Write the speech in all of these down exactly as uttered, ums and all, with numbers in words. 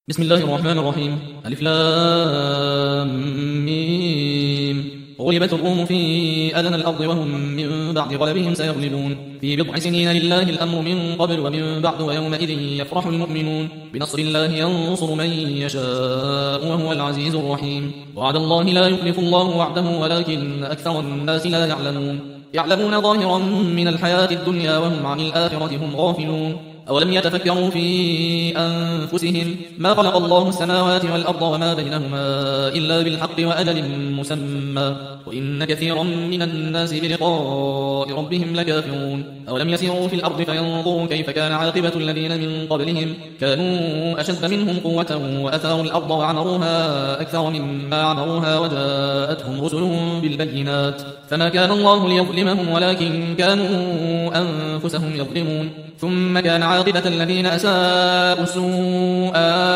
بسم الله الرحمن الرحيم. ألف لام ميم. غلبت الروم في أدنى الأرض وهم من بعد غلبهم سيغلبون في بضع سنين لله الأمر من قبل ومن بعد ويومئذ يفرح المؤمنون بنصر الله ينصر من يشاء وهو العزيز الرحيم. وعد الله لا يخلف الله وعده ولكن أكثر الناس لا يعلمون يعلمون ظاهرا من الحياة الدنيا وهم عن الآخرة هم غافلون. أولم يتفكروا في أنفسهم ما خلق الله السماوات والأرض وما بينهما إلا بالحق وأجل مسمى وإن كثيرا من الناس بلقاء ربهم لكافرون. أولم يسيروا في الأرض فينظروا كيف كان عاقبة الذين من قبلهم كانوا أشد منهم قوة وأثاروا الأرض وعمروها أكثر مما عمروها وجاءتهم رسلهم بالبينات فما كان الله ليظلمهم ولكن كانوا أنفسهم يظلمون. ثم كان عاقبة الذين أساءوا السوء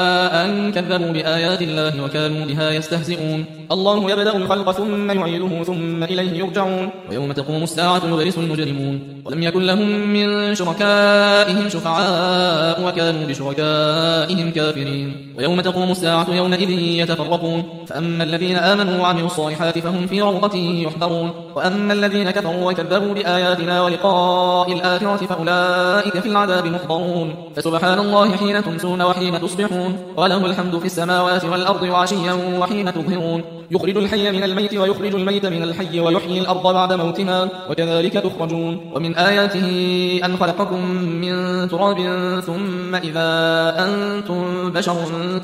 أن كذبوا بآيات الله وكانوا بها يستهزئون. الله يبدأ الخلق ثم يعيده ثم إليه يرجعون ويوم تقوم الساعة يبلس المجرمون ولم يكن لهم من شركائهم شفعاء وكانوا بشركائهم كافرين. ويوم تقوم الساعة يومئذ يتفرقون فأما الذين آمنوا وعملوا الصالحات فهم في روضة يحبرون وأما الذين كفروا وكذبوا بآياتنا ولقاء الآخرة فأولئك في العذاب محضرون. فسبحان الله حين تمسون وحين تصبحون وله الحمد في السماوات والأرض وعشيا وحين تظهرون يخرج الحي من الميت ويخرج الميت من الحي ويحيي الأرض بعد موتها وكذلك تخرجون. ومن آياته أن خلقكم من تراب ثم إذا أنتم بشر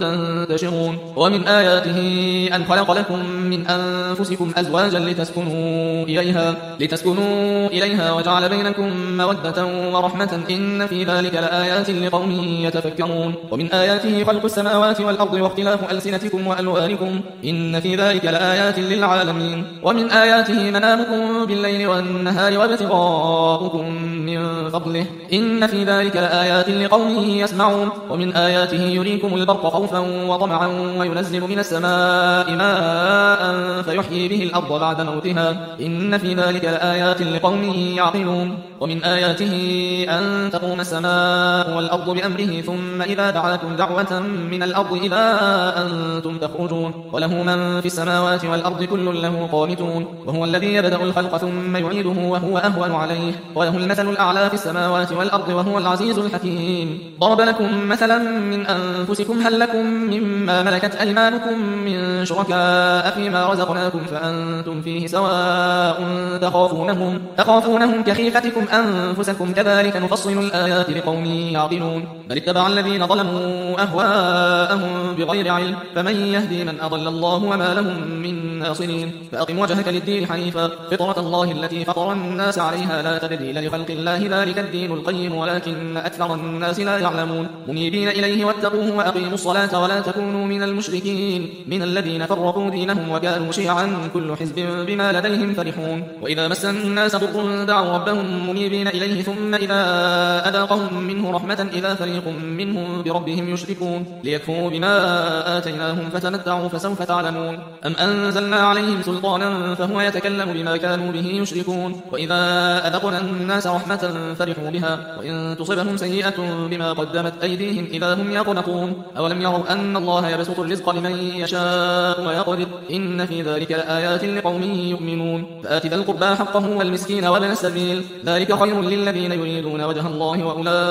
تنتشرون ومن آياته أن خلق لكم من أنفسكم أزواجا لتسكنوا إليها, لتسكنوا إليها وجعل بينكم مودة ورحمة إن في ذلك لآيات لقوم يتفكرون. ومن آياته خلق السماوات والأرض واختلاف ألسنتكم وألوانكم إن في ذلك لآيات للعالمين. ومن آياته منامكم بالليل والنهار وابتغاؤكم من فضله إن في ذلك لآيات لقوم يسمعون. ومن آياته يريكم البرق خوفا وطمعا وينزل من السماء ماء فيحيي به الأرض بعد موتها إن في ذلك لآيات لقوم يعقلون. ومن آياته أن تقوم السماء والأرض بأمره ثم إذا دعاكم دعوة من الأرض إذا أنتم تخرجون وله من في السماوات والأرض كل له قانتون وهو الذي يبدأ الخلق ثم يعيده وهو أهون عليه وله المثل الأعلى في السماوات والأرض وهو العزيز الحكيم. ضرب لكم مثلا من أنفسكم هل لكم مما ملكت أيمانكم من شركاء فيما رزقناكم فأنتم فيه سواء تخافونهم, تخافونهم كخيفتكم أنفسكم كذلك نفصل الآيات لقوم يعقلون. بل اتبع الذين ظلموا أهواءهم بغير علم فمن يهدي من أضل الله وما لهم من ناصرين. فأقم وجهك للدين حنيفا فطرة الله التي فطر الناس عليها لا تبديل لخلق الله ذلك الدين القيم ولكن أكثر الناس لا يعلمون. منيبين إليه واتقوه وأقيموا الصلاة ولا تكونوا من المشركين من الذين فرقوا دينهم وكانوا شيعا كل حزب بما لديهم فرحون. وإذا مس الناس ضر دعوا ربهم منيبين إليه ثم إذا أذاقهم منه رحمة إذا فريق منهم بربهم يشركون ليكفروا بما آتيناهم فتمتعوا فسوف تعلمون. أم أنزلنا عليهم سلطانا فهو يتكلم بما كانوا به يشركون. وإذا أذقنا الناس رحمة فرحوا بها وإن تصبهم سيئة بما قدمت أيديهم إذا هم يقنطون. أولم يروا أن الله يبسط الرزق لمن يشاء ويقدر إن في ذلك لآيات لقوم يؤمنون. فآت ذا القربى حقه والمسكين وابن السبيل ذلك خير للذين يريدون وجه الله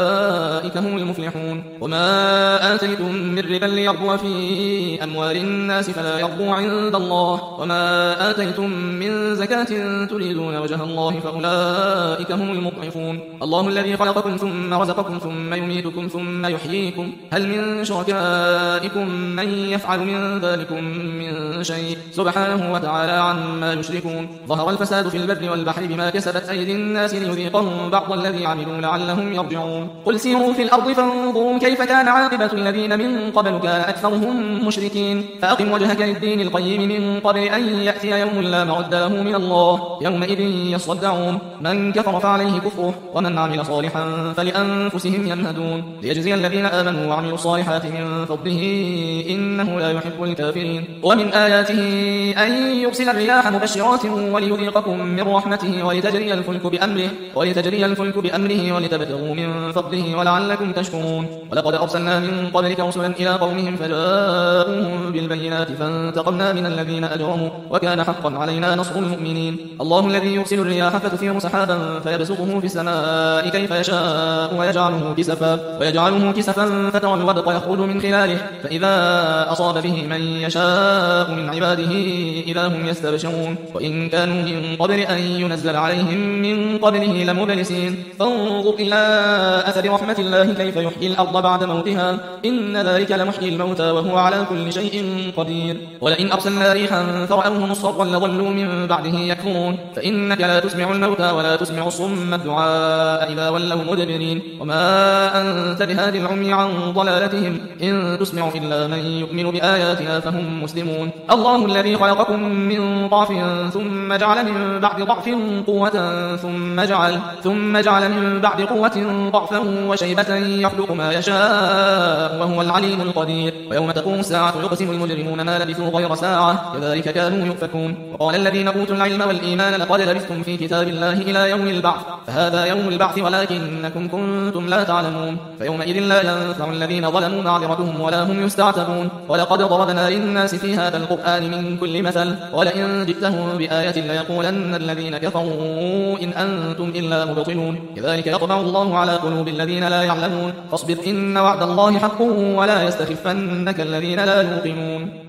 وأولئك هم المفلحون. وما آتيتم من ربا ليربو في أموال الناس فلا يربو عند الله وما آتيتم من زكاة تريدون وجه الله فأولئك هم المضعفون. الله الذي خلقكم ثم رزقكم ثم يميتكم ثم يحييكم هل من شركائكم من يفعل من ذلكم من شيء سبحانه وتعالى عما يشركون. ظهر الفساد في البر والبحر بما كسبت أيدي الناس ليذيقهم بعض الذي عملوا لعلهم يرجعون. قل سيروا في الأرض فانظروا كيف كان عاقبة الذين من قبل كان أكثرهم مشركين. فأقم وجهك للدين القيم من قبل أن يأتي يوم لا مرد له من الله يومئذ يصدعون. من كفر فعليه كفره نصفه ومن عمل صالحا فلأنفسهم يمهدون ليجزي الذين آمنوا وعملوا الصالحات من فضله إنه لا يحب الكافرين ومن آياته أن يرسل الرياح مبشرات وليذيقكم من رحمته ولتجري الفلك بأمره ولتجري الفلك بأمره ولتبتغوا من فضله ولعلكم تشكرون ولقد أرسلنا من قبلك رسلا إلى قومهم فجاءوهم بالبينات فانتقمنا من الذين أجرموا وكان حقا علينا نصر المؤمنين الله الذي يرسل الرياح فتثير سحابا فيبسطه في السماء كيف يشاء ويجعله كسفا ويجعله كسفا فترى الودق يخرج من خلاله فإذا أصاب به من يشاء من عباده إذا هم يستبشرون وإن كانوا من قبل أن ينزل عليهم من قبله لمبلسين فانظر إلى أثر رحمة الله كيف يحيي الأرض بعد موتها إن ذلك لمحيي الموتى وهو على كل شيء قدير ولئن أرسلنا ريحا فرأوه مصفرا لظلوا من بعده يكفرون فإنك لا تسمع الموتى ولا تسمع الصم الدعاء إذا ولوا مدبرين وما أنت بهاد العمي عن ضلالتهم إن تسمع إلا من يؤمن بآياتنا فهم مسلمون الله الذي خلقكم من ضعف ثم جعل من بعد ضعف قوة ثم جعل ثم جعل من بعد قوة ضعفا وشيبة يخلق ما يشاء وهو العليم القدير ويوم تقوم الساعة يقسم المجرمون ما لبثوا غير ساعة كذلك كانوا يؤفكون وقال الذين أوتوا العلم والإيمان لقد لبثتم في كتاب الله إلى يوم البعث فهذا يوم البعث ولكنكم كنتم لا تعلمون فيومئذ لا ينفع الذين ظلموا معذرتهم ولا هم يستعتبون ولقد ضربنا للناس في هذا القرآن من كل مثل ولئن جئتهم بآية ليقولن الذين كفروا إن أنتم إلا مبطلون كذلك يطبع الله على قلوب الذين لا يعلمون فاصبر إن وعد الله حق ولا يستخفنك الذين لا يوقنون